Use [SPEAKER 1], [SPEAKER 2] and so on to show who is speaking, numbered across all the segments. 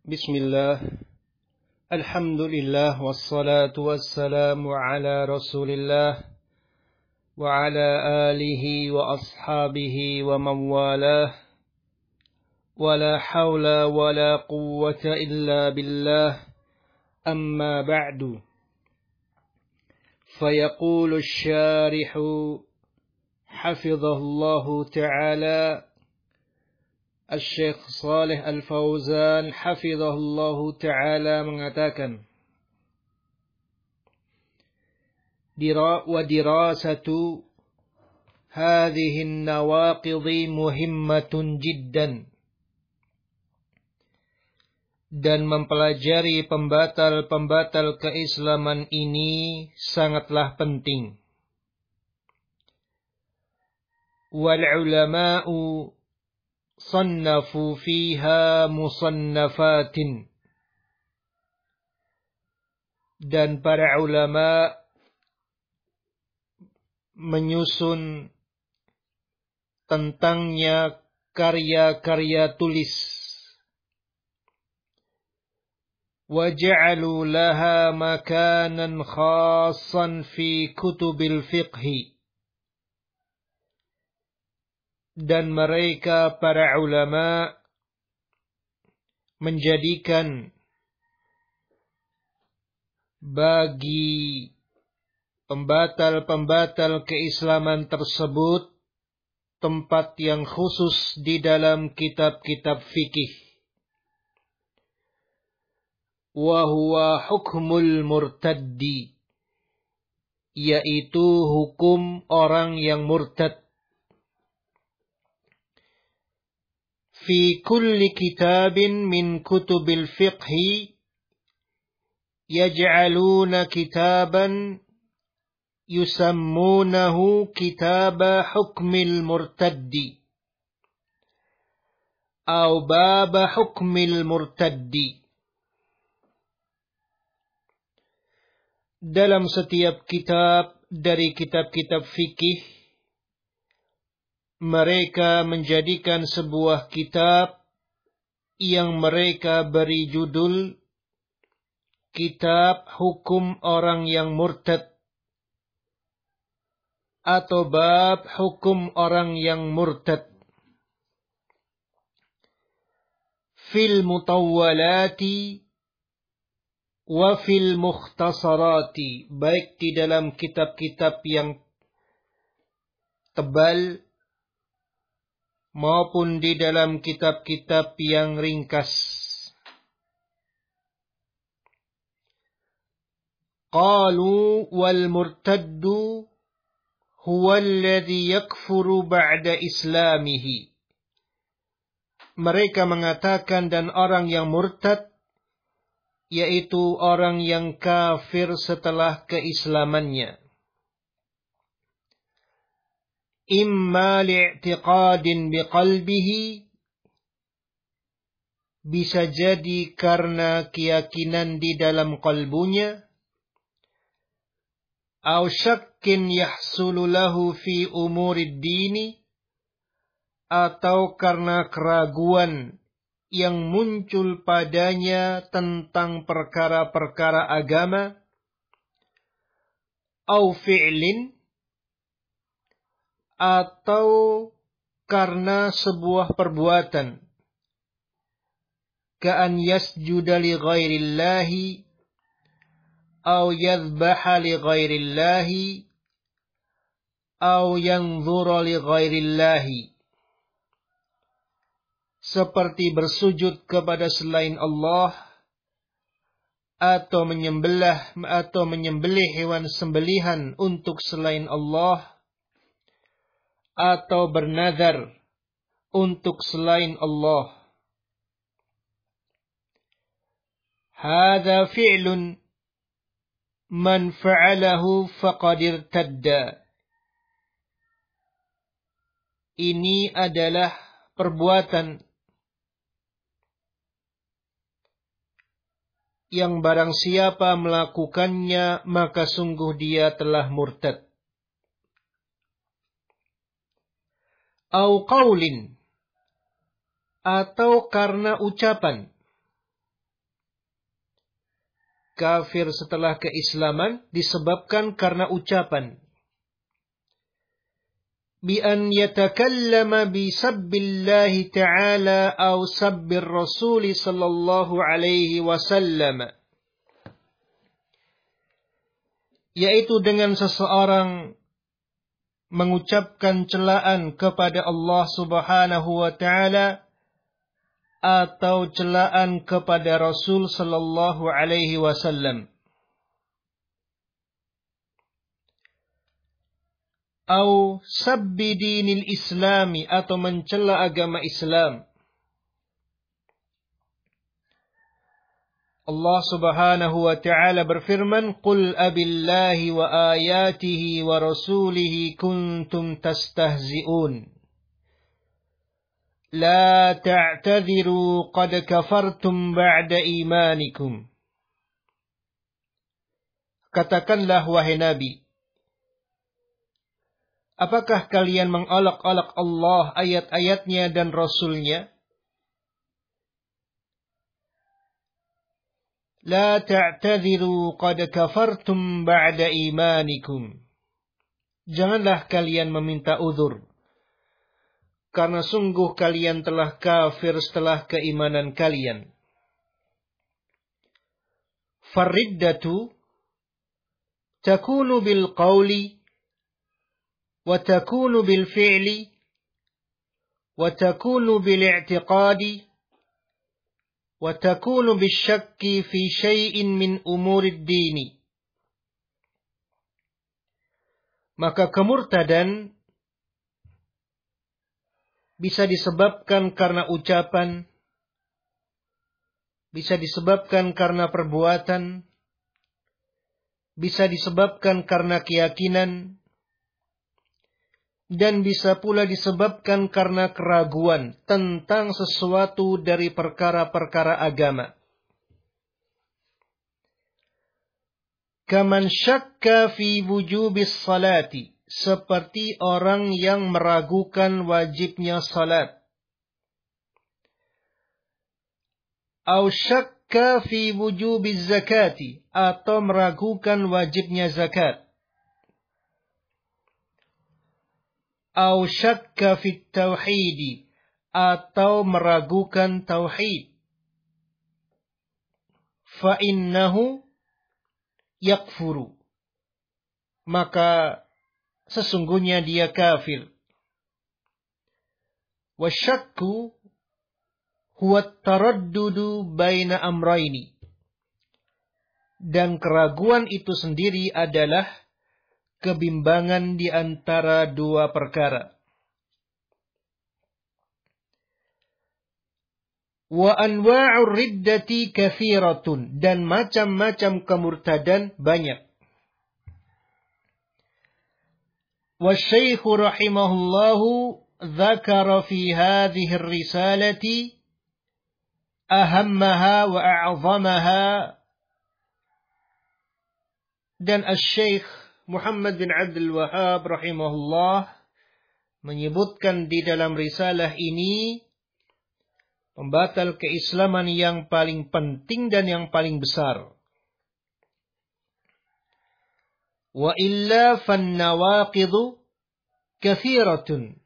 [SPEAKER 1] Bismillah, alhamdulillah, wassalatu wassalamu ala rasulillah, wa ala alihi wa ashabihi wa mawalah, wa la hawla wa la quwwata illa billah, amma ba'du. Fayaqulu syarihu, hafidhahullahu ta'ala, Al-Syeikh Shalih Al-Fauzan hafizahullahu ta'ala mengatakan, wa dirasatu hadhihi an-nawaqidhi muhimmatun jiddan, dan mempelajari pembatal-pembatal keislaman ini sangatlah penting. Wal ulama'u صنفوا فيها مصنفات, dan para ulama menyusun tentangnya karya-karya tulis. وَجَعَلُوا لَهَا مَكَانًا خَاصًا فِي كُتُبِ الْفِقْهِ, dan mereka para ulama menjadikan bagi pembatal-pembatal keislaman tersebut tempat yang khusus di dalam kitab-kitab fikih. Wa huwa hukmul murtaddi, yaitu hukum orang yang murtad. Fi kulli kitabin min kutubil fiqhi yaj'aluna kitaban yusammunahu kitaba hukmil murtaddi atau baba hukmil murtaddi. Dalam setiap kitab dari kitab-kitab fikih, mereka menjadikan sebuah kitab yang mereka beri judul Kitab Hukum Orang yang Murtad atau Bab Hukum Orang yang Murtad. Fil mutawwalati wa fil mukhtasarati, baik di dalam kitab-kitab yang tebal maupun di dalam kitab-kitab yang ringkas. Qalu wal murtaddu huwa alladhi yakfuru ba'da islamihi. Mereka mengatakan, dan orang yang murtad yaitu orang yang kafir setelah keislamannya. Imma li'tiqadin biqalbihi, bisa jadi karena keyakinan di dalam qalbunya, aw syakkin yahsulu lahu fi umurid dini, atau karena keraguan yang muncul padanya tentang perkara-perkara agama, aw fi'lin, atau karena sebuah perbuatan, ka'an yasjuda li ghairillahi aw yadhbaha li ghairillahi aw yanzura li ghairillahi, seperti bersujud kepada selain Allah, atau menyembelih hewan sembelihan untuk selain Allah, atau bernazar untuk selain Allah. Hadza fi'lun man fa'alahu faqad irtadda. Ini adalah perbuatan yang barang siapa melakukannya maka sungguh dia telah murtad. Au qaulin, atau karena ucapan, kafir setelah keislaman disebabkan karena ucapan. Bi an yatakallama bi sabbillahi ta'ala aw sabbir rasul sallallahu alaihi wasallam. Yaitu dengan seseorang mengucapkan celaan kepada Allah Subhanahu wa ta'ala atau celaan kepada Rasul sallallahu alaihi wasallam. Au sabbi dinil islami, atau mencela agama Islam. Allah Subhanahu wa ta'ala berfirman, "Qul abillahi wa ayatihi wa rasulihi kuntum tastahzi'un. La ta'tadhiru qad kafartum ba'da imanikum." Katakanlah wahai Nabi, apakah kalian mengolok-olok Allah, ayat-ayatnya dan Rasulnya? La ta'tadhiru qad kafartum ba'da imanikum. Janganlah kalian meminta uzur, karena sungguh kalian telah kafir setelah keimanan kalian. Farriddatu takunu bil qawli wa takunu bil fi'li wa takunu bil i'tiqadi wa takunu bil syakki fi syai'in min umurid dini. Maka kemurtadan bisa disebabkan karena ucapan, bisa disebabkan karena perbuatan, bisa disebabkan karena keyakinan, dan bisa pula disebabkan karena keraguan tentang sesuatu dari perkara-perkara agama. Kaman syakka fi wujubis salati, seperti orang yang meragukan wajibnya salat. Au syakka fi wujubiz zakati, atau meragukan wajibnya zakat. Au syakka fit tauhidi, atau meragukan tauhid. Fa innahu yakfuru, maka sesungguhnya dia kafir. Wasyakku huwa taraddudu baina amrayni, dan keraguan itu sendiri adalah kebimbangan di antara dua perkara. Wa anwa'ur riddati kathiratun, dan macam-macam kemurtadan banyak. Wa syaikh rahimahullahu dzakara fi hadhihi ar-risalati ahammaha wa a'zamaha. Dan Asy-Syaikh Muhammad bin Abdul Wahhab rahimahullah menyebutkan di dalam risalah ini pembatal keislaman yang paling penting dan yang paling besar. Wa illa fannawaqidu kathiratun.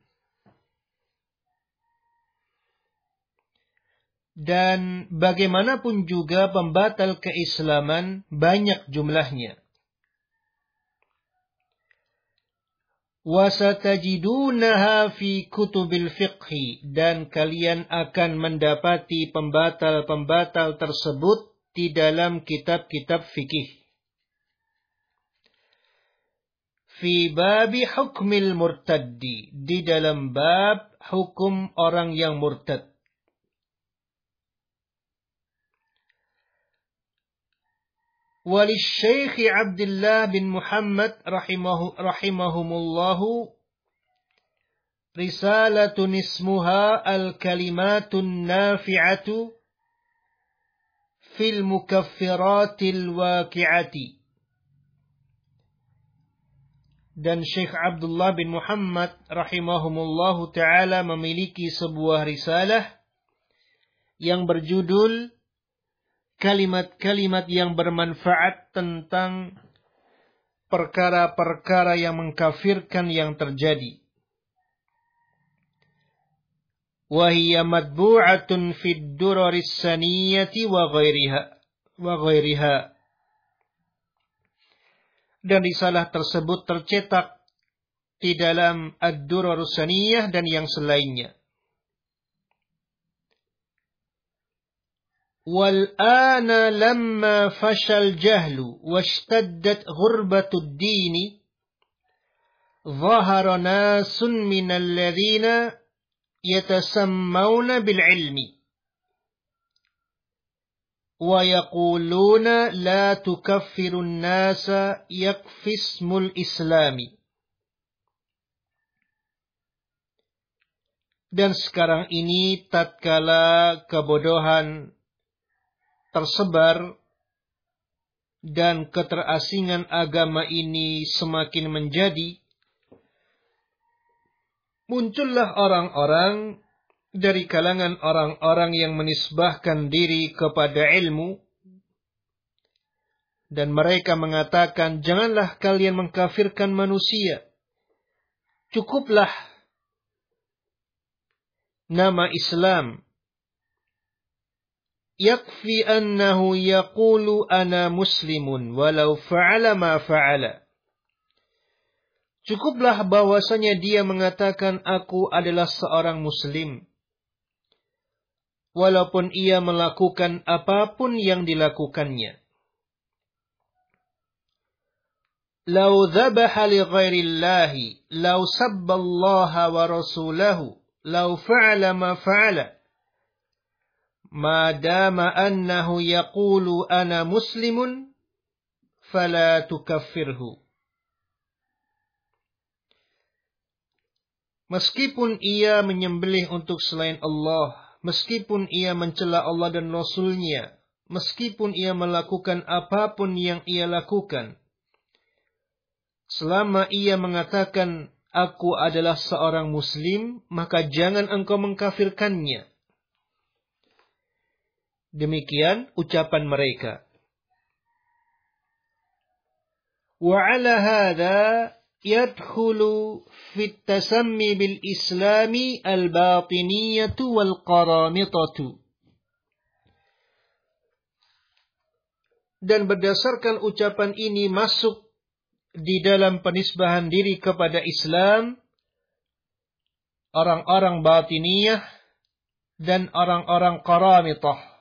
[SPEAKER 1] Dan bagaimanapun juga pembatal keislaman banyak jumlahnya. Wasatajidunaha fi kutubil fiqhi, dan kalian akan mendapati pembatal-pembatal tersebut di dalam kitab-kitab fikih. Fi babi hukmil murtaddi, di dalam bab hukum orang yang murtad. Walisyaikh Abdullah bin Muhammad rahimahumullahu risalatun ismuha al-kalimatun nafi'atu fil mukaffiratil waqi'ati. Dan Syekh Abdullah bin Muhammad rahimahumullahu ta'ala memiliki sebuah risalah yang berjudul kalimat-kalimat yang bermanfaat tentang perkara-perkara yang mengkafirkan yang terjadi. Wahiyya matbu'atun fid duraris saniyati wa ghairiha. Dan risalah tersebut tercetak di dalam ad-durarus saniyah dan yang selainnya. والآن لما فشى الجهل واشتدت غربة الدين ظهر ناس من الذين يتسمون بالعلم ويقولون لا تكفر الناس يكفي اسم الإسلام. Dan sekarang ini tatkala kebodohan tersebar dan keterasingan agama ini semakin menjadi, muncullah orang-orang dari kalangan orang-orang yang menisbahkan diri kepada ilmu, dan mereka mengatakan, janganlah kalian mengkafirkan manusia, cukuplah nama Islam. Yakfi annahu yaqulu ana muslimun walau fa'ala ma fa'ala. Cukuplah bahwasanya dia mengatakan aku adalah seorang muslim, walaupun ia melakukan apapun yang dilakukannya. Lau dhabaha li ghairillahi, lau sabballaha wa rasulahu, lau fa'ala ma fa'ala. Ma dama annahu yaqulu ana muslimun fala tukaffirhu. Meskipun ia menyembelih untuk selain Allah, meskipun ia mencela Allah dan Rasul-Nya, meskipun ia melakukan apapun yang ia lakukan, selama ia mengatakan aku adalah seorang muslim, maka jangan engkau mengkafirkannya. Demikian ucapan mereka. Wa ala hadha yadkhulu fi at-tasammi bil islami al-batiniyatu wal qaramitatu. Dan berdasarkan ucapan ini masuk di dalam penisbahan diri kepada Islam orang-orang batiniyah dan orang-orang qaramitah.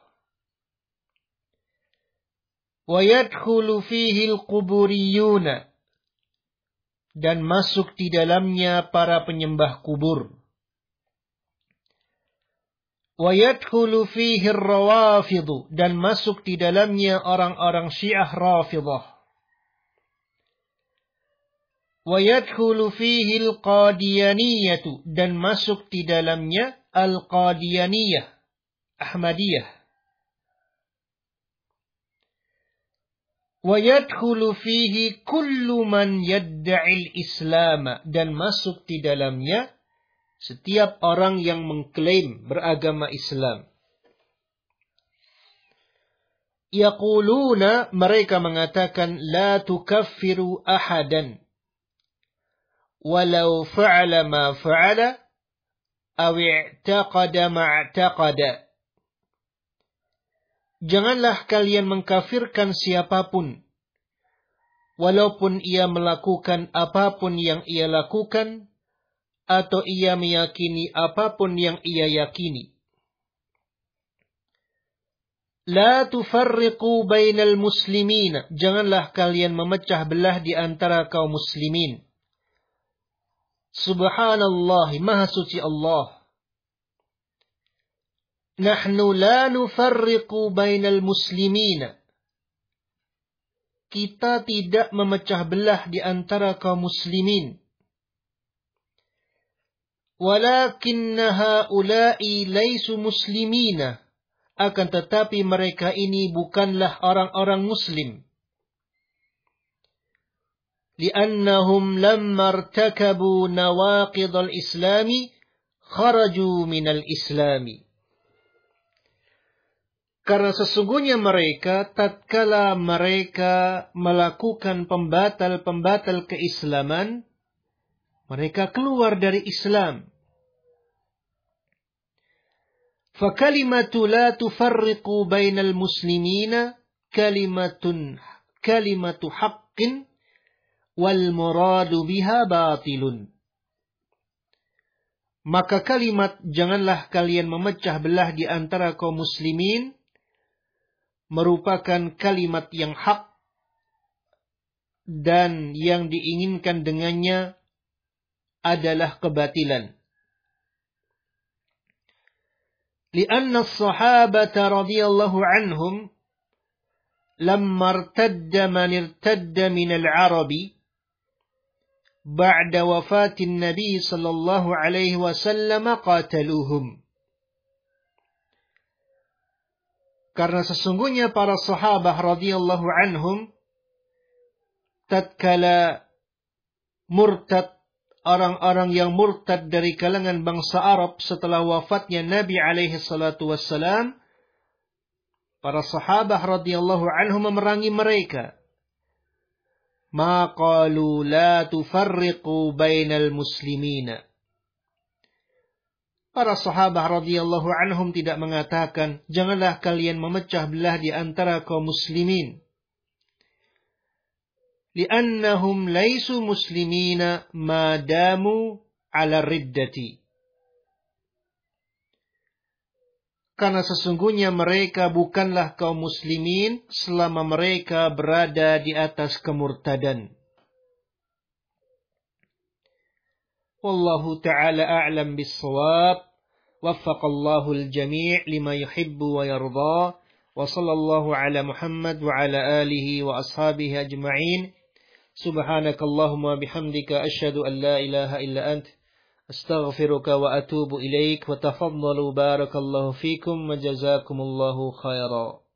[SPEAKER 1] Wa yadkhulu fihi al-quburiyuna, dan masuk di dalamnya para penyembah kubur. Wa yadkhulu fihi ar-rawafidhu, dan masuk di dalamnya orang-orang Syiah Rafidah. Wa yadkhulu fihi al-qadiyaniyatu, dan masuk di dalamnya al-qadiyaniyah Ahmadiyah. Wa yadkhulu fihi kullu man yadda'il Islam, dan masuk di dalamnya setiap orang yang mengklaim beragama Islam. Yaquluna, mereka mengatakan, la tukaffiru ahadan walau fa'ala ma fa'ala aw i'taqada ma i'taqada. Janganlah kalian mengkafirkan siapapun, walaupun ia melakukan apapun yang ia lakukan, atau ia meyakini apapun yang ia yakini. La tufarriqu bainal muslimin, janganlah kalian memecah belah di antara kaum muslimin. Subhanallah, maha suci Allah. Nahnu la nufarriqu bainal muslimin. Kita tidak memecah belah di antara kaum muslimin. Walakinna haula'i laisu muslimina. Akan tetapi mereka ini bukanlah orang-orang muslim. Liannahum lamma irtakabu nawaqidal islami kharaju minal islami. Karena sesungguhnya mereka, tatkala mereka melakukan pembatal-pembatal keislaman, mereka keluar dari Islam. فَكَلِمَةُ لَا تُفَرِّقُ بَيْنَ الْمُسْلِمِينَ كَلِمَةُ حَقٍّ وَالْمُرَادُ بِهَا بَاطِلٌ. Maka kalimat janganlah kalian memecah belah di antara kaum muslimin merupakan kalimat yang hak, dan yang diinginkan dengannya adalah kebatilan. Lianna as-sahabata radhiyallahu anhum lamma irtadda man irtadda min al-arabi ba'da wafatin Nabi sallallahu alaihi wasallam qataluhum. Karena sesungguhnya para sahabat radhiyallahu anhum tatkala murtad, orang-orang yang murtad dari kalangan bangsa Arab setelah wafatnya Nabi alaihi salatu wassalam, para sahabat radhiyallahu anhum memerangi mereka. Ma qalu la tufarriqu bainal muslimina. Para sahabat radhiyallahu anhum tidak mengatakan, janganlah kalian memecah belah di antara kaum muslimin. Li'annahum laisu muslimina ma damu ala riddati. Karena sesungguhnya mereka bukanlah kaum muslimin selama mereka berada di atas kemurtadan. Wallahu ta'ala a'lam bis-shawab. Waffaqallahu al-jami' lima yuhibbu wa yarda. Wa sallallahu ala Muhammad wa ala alihi wa ashabihi ajma'in. Subhanakallahumma bihamdika asyhadu an la ilaha illa ant astaghfiruka wa atubu ilaik wa tafaddalu barakallahu fikum wa jazakumullahu khairan.